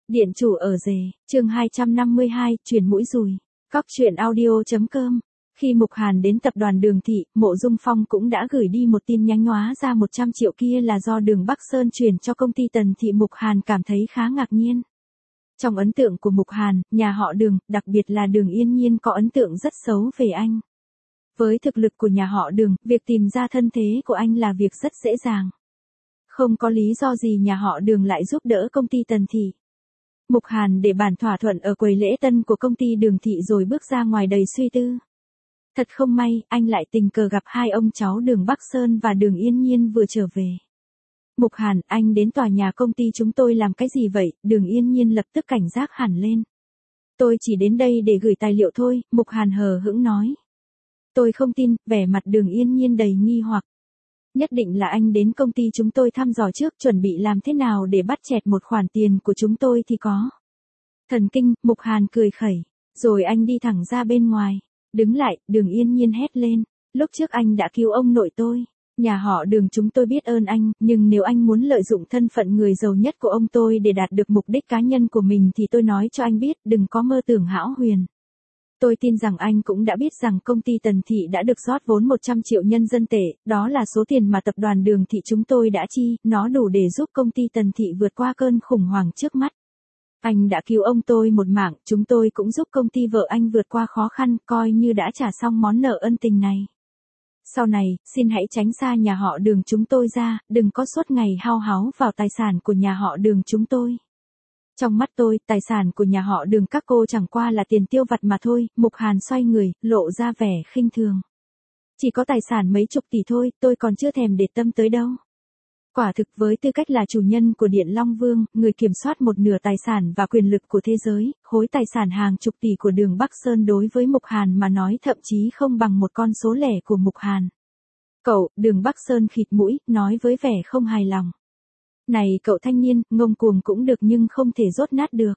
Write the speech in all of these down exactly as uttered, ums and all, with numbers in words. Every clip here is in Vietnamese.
Điện chủ ở rể, chương hai trăm năm mươi hai, chuyển mũi dùi. Cóc truyện audio.com. Khi Mục Hàn đến tập đoàn Đường Thị, Mộ Dung Phong cũng đã gửi đi một tin nhắn hóa ra một trăm triệu kia là do Đường Bắc Sơn chuyển cho công ty Tần Thị. Mục Hàn cảm thấy khá ngạc nhiên. Trong ấn tượng của Mục Hàn, nhà họ Đường, đặc biệt là Đường Yên Nhiên có ấn tượng rất xấu về anh. Với thực lực của nhà họ Đường, việc tìm ra thân thế của anh là việc rất dễ dàng. Không có lý do gì nhà họ Đường lại giúp đỡ công ty Tần Thị. Mục Hàn để bàn thỏa thuận ở quầy lễ tân của công ty Đường Thị rồi bước ra ngoài đầy suy tư. Thật không may, anh lại tình cờ gặp hai ông cháu Đường Bắc Sơn và Đường Yên Nhiên vừa trở về. Mục Hàn, anh đến tòa nhà công ty chúng tôi làm cái gì vậy? Đường Yên Nhiên lập tức cảnh giác hẳn lên. Tôi chỉ đến đây để gửi tài liệu thôi, Mục Hàn hờ hững nói. Tôi không tin, vẻ mặt Đường Yên Nhiên đầy nghi hoặc. Nhất định là anh đến công ty chúng tôi thăm dò trước, chuẩn bị làm thế nào để bắt chẹt một khoản tiền của chúng tôi thì có. Thần kinh, Mục Hàn cười khẩy. Rồi anh đi thẳng ra bên ngoài. Đứng lại, Đường Yên Nhiên hét lên. Lúc trước anh đã cứu ông nội tôi. Nhà họ Đường chúng tôi biết ơn anh, nhưng nếu anh muốn lợi dụng thân phận người giàu nhất của ông tôi để đạt được mục đích cá nhân của mình thì tôi nói cho anh biết, đừng có mơ tưởng hão huyền. Tôi tin rằng anh cũng đã biết rằng công ty Tần Thị đã được rót vốn một trăm triệu nhân dân tệ, đó là số tiền mà tập đoàn Đường Thị chúng tôi đã chi, nó đủ để giúp công ty Tần Thị vượt qua cơn khủng hoảng trước mắt. Anh đã cứu ông tôi một mạng, chúng tôi cũng giúp công ty vợ anh vượt qua khó khăn, coi như đã trả xong món nợ ân tình này. Sau này, xin hãy tránh xa nhà họ Đường chúng tôi ra, đừng có suốt ngày hao háo vào tài sản của nhà họ Đường chúng tôi. Trong mắt tôi, tài sản của nhà họ Đường các cô chẳng qua là tiền tiêu vặt mà thôi. Mục Hàn xoay người, lộ ra vẻ khinh thường. Chỉ có tài sản mấy chục tỷ thôi, tôi còn chưa thèm để tâm tới đâu. Quả thực với tư cách là chủ nhân của Điện Long Vương, người kiểm soát một nửa tài sản và quyền lực của thế giới, khối tài sản hàng chục tỷ của Đường Bắc Sơn đối với Mục Hàn mà nói thậm chí không bằng một con số lẻ của Mục Hàn. Cậu, Đường Bắc Sơn khịt mũi, nói với vẻ không hài lòng. Này cậu thanh niên, ngông cuồng cũng được nhưng không thể dốt nát được.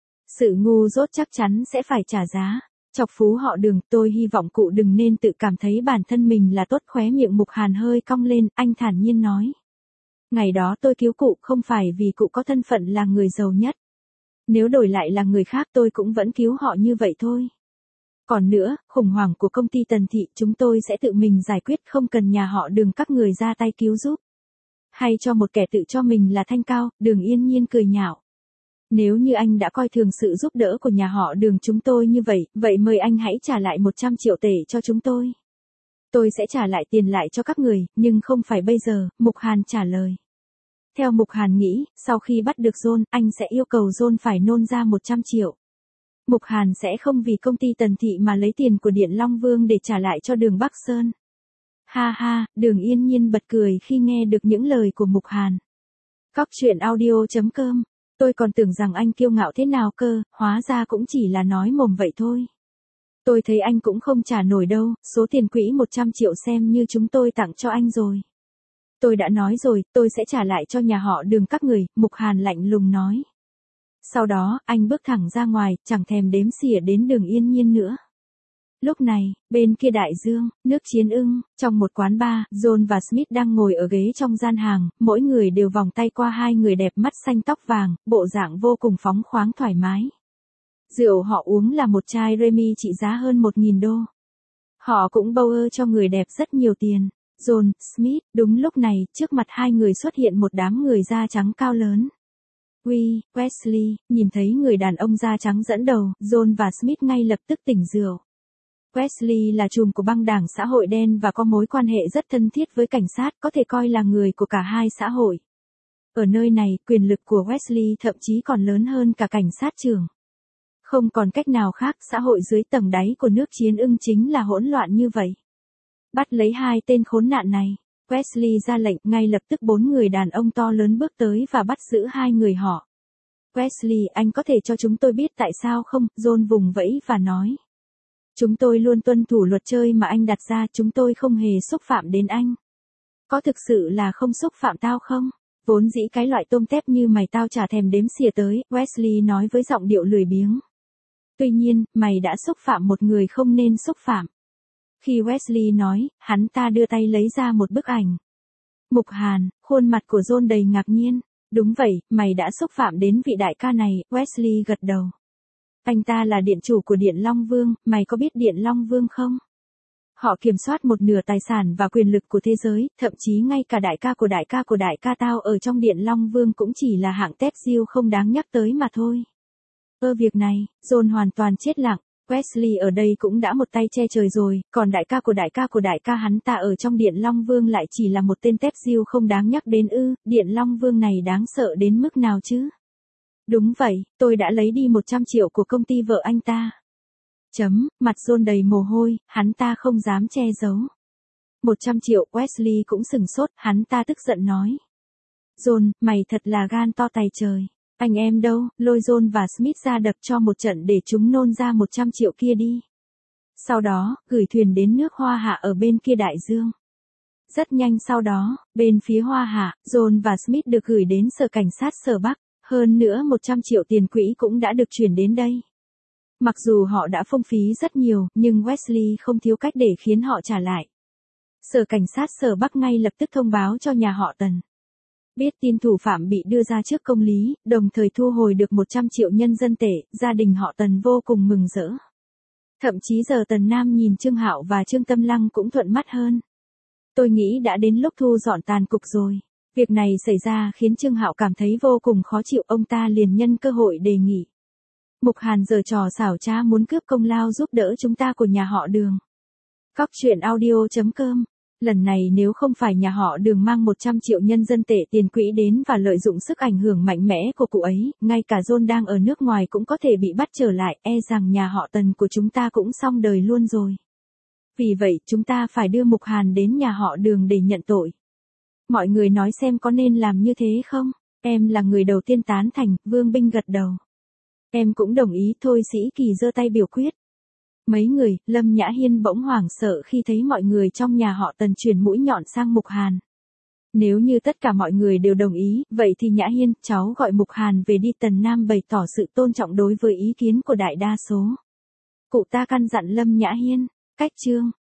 Sự ngu dốt chắc chắn sẽ phải trả giá. Chọc phú họ Đường, tôi hy vọng cụ đừng nên tự cảm thấy bản thân mình là tốt. Khóe miệng Mục Hàn hơi cong lên, anh thản nhiên nói. Ngày đó tôi cứu cụ không phải vì cụ có thân phận là người giàu nhất. Nếu đổi lại là người khác tôi cũng vẫn cứu họ như vậy thôi. Còn nữa, khủng hoảng của công ty Tần Thị chúng tôi sẽ tự mình giải quyết, không cần nhà họ Đường các người ra tay cứu giúp. Hay cho một kẻ tự cho mình là thanh cao, Đường Yên Nhiên cười nhạo. Nếu như anh đã coi thường sự giúp đỡ của nhà họ Đường chúng tôi như vậy, vậy mời anh hãy trả lại một trăm triệu tệ cho chúng tôi. Tôi sẽ trả lại tiền lại cho các người, nhưng không phải bây giờ, Mục Hàn trả lời. Theo Mục Hàn nghĩ, sau khi bắt được John, anh sẽ yêu cầu John phải nôn ra một trăm triệu. Mục Hàn sẽ không vì công ty Tần Thị mà lấy tiền của Điện Long Vương để trả lại cho Đường Bắc Sơn. Ha ha, Đường Yên Nhiên bật cười khi nghe được những lời của Mục Hàn. Cóc truyện audio.com. Tôi còn tưởng rằng anh kiêu ngạo thế nào cơ, hóa ra cũng chỉ là nói mồm vậy thôi. Tôi thấy anh cũng không trả nổi đâu, số tiền quỹ một trăm triệu xem như chúng tôi tặng cho anh rồi. Tôi đã nói rồi, tôi sẽ trả lại cho nhà họ Đường các người, Mục Hàn lạnh lùng nói. Sau đó, anh bước thẳng ra ngoài, chẳng thèm đếm xỉa đến Đường Yên Nhiên nữa. Lúc này, bên kia đại dương, nước Chiến Ưng, trong một quán bar, John và Smith đang ngồi ở ghế trong gian hàng, mỗi người đều vòng tay qua hai người đẹp mắt xanh tóc vàng, bộ dạng vô cùng phóng khoáng thoải mái. Rượu họ uống là một chai Remy trị giá hơn một nghìn đô. Họ cũng bâu ơ cho người đẹp rất nhiều tiền. John, Smith, đúng lúc này, trước mặt hai người xuất hiện một đám người da trắng cao lớn. Uy, Wesley, nhìn thấy người đàn ông da trắng dẫn đầu, John và Smith ngay lập tức tỉnh rượu. Wesley là trùm của băng đảng xã hội đen và có mối quan hệ rất thân thiết với cảnh sát, có thể coi là người của cả hai xã hội. Ở nơi này, quyền lực của Wesley thậm chí còn lớn hơn cả cảnh sát trưởng. Không còn cách nào khác, xã hội dưới tầng đáy của nước Chiến Ưng chính là hỗn loạn như vậy. Bắt lấy hai tên khốn nạn này, Wesley ra lệnh, ngay lập tức bốn người đàn ông to lớn bước tới và bắt giữ hai người họ. Wesley, anh có thể cho chúng tôi biết tại sao không? John vùng vẫy và nói. Chúng tôi luôn tuân thủ luật chơi mà anh đặt ra, chúng tôi không hề xúc phạm đến anh. Có thực sự là không xúc phạm tao không? Vốn dĩ cái loại tôm tép như mày tao chả thèm đếm xỉa tới, Wesley nói với giọng điệu lười biếng. Tuy nhiên, mày đã xúc phạm một người không nên xúc phạm. Khi Wesley nói, hắn ta đưa tay lấy ra một bức ảnh. Mục Hàn, khuôn mặt của John đầy ngạc nhiên. Đúng vậy, mày đã xúc phạm đến vị đại ca này, Wesley gật đầu. Anh ta là điện chủ của Điện Long Vương, mày có biết Điện Long Vương không? Họ kiểm soát một nửa tài sản và quyền lực của thế giới, thậm chí ngay cả đại ca của đại ca của đại ca tao ở trong Điện Long Vương cũng chỉ là hạng tép diêu không đáng nhắc tới mà thôi. Ơ việc này, John hoàn toàn chết lặng. Wesley ở đây cũng đã một tay che trời rồi, còn đại ca của đại ca của đại ca hắn ta ở trong Điện Long Vương lại chỉ là một tên tép diêu không đáng nhắc đến ư, Điện Long Vương này đáng sợ đến mức nào chứ? Đúng vậy, tôi đã lấy đi một trăm triệu của công ty vợ anh ta. Chấm, mặt John đầy mồ hôi, hắn ta không dám che giấu. một trăm triệu, Wesley cũng sừng sốt, hắn ta tức giận nói. John, mày thật là gan to tày trời. Anh em đâu, lôi John và Smith ra đập cho một trận để chúng nôn ra một trăm triệu kia đi. Sau đó, gửi thuyền đến nước Hoa Hạ ở bên kia đại dương. Rất nhanh sau đó, bên phía Hoa Hạ, John và Smith được gửi đến sở cảnh sát sở Bắc, hơn nữa một trăm triệu tiền quỹ cũng đã được chuyển đến đây. Mặc dù họ đã phung phí rất nhiều, nhưng Wesley không thiếu cách để khiến họ trả lại. Sở cảnh sát sở Bắc ngay lập tức thông báo cho nhà họ Tần. Biết tin thủ phạm bị đưa ra trước công lý, đồng thời thu hồi được một trăm triệu nhân dân tệ, gia đình họ Tần vô cùng mừng rỡ. Thậm chí giờ Tần Nam nhìn Trương Hạo và Trương Tâm Lăng cũng thuận mắt hơn. Tôi nghĩ đã đến lúc thu dọn tàn cục rồi. Việc này xảy ra khiến Trương Hạo cảm thấy vô cùng khó chịu, ông ta liền nhân cơ hội đề nghị. Mục Hàn giở trò xảo trá muốn cướp công lao giúp đỡ chúng ta của nhà họ Đường. Cóc truyện audio chấm com. Lần này nếu không phải nhà họ Đường mang một trăm triệu nhân dân tệ tiền quỹ đến và lợi dụng sức ảnh hưởng mạnh mẽ của cụ ấy, ngay cả John đang ở nước ngoài cũng có thể bị bắt trở lại, e rằng nhà họ Tần của chúng ta cũng xong đời luôn rồi. Vì vậy, chúng ta phải đưa Mục Hàn đến nhà họ Đường để nhận tội. Mọi người nói xem có nên làm như thế không? Em là người đầu tiên tán thành, Vương Binh gật đầu. Em cũng đồng ý, thôi Sĩ Kỳ giơ tay biểu quyết. Mấy người, Lâm Nhã Hiên bỗng hoảng sợ khi thấy mọi người trong nhà họ Tần chuyển mũi nhọn sang Mục Hàn. Nếu như tất cả mọi người đều đồng ý, vậy thì Nhã Hiên, cháu gọi Mục Hàn về đi. Tần Nam bày tỏ sự tôn trọng đối với ý kiến của đại đa số. Cụ ta căn dặn Lâm Nhã Hiên, cách chương.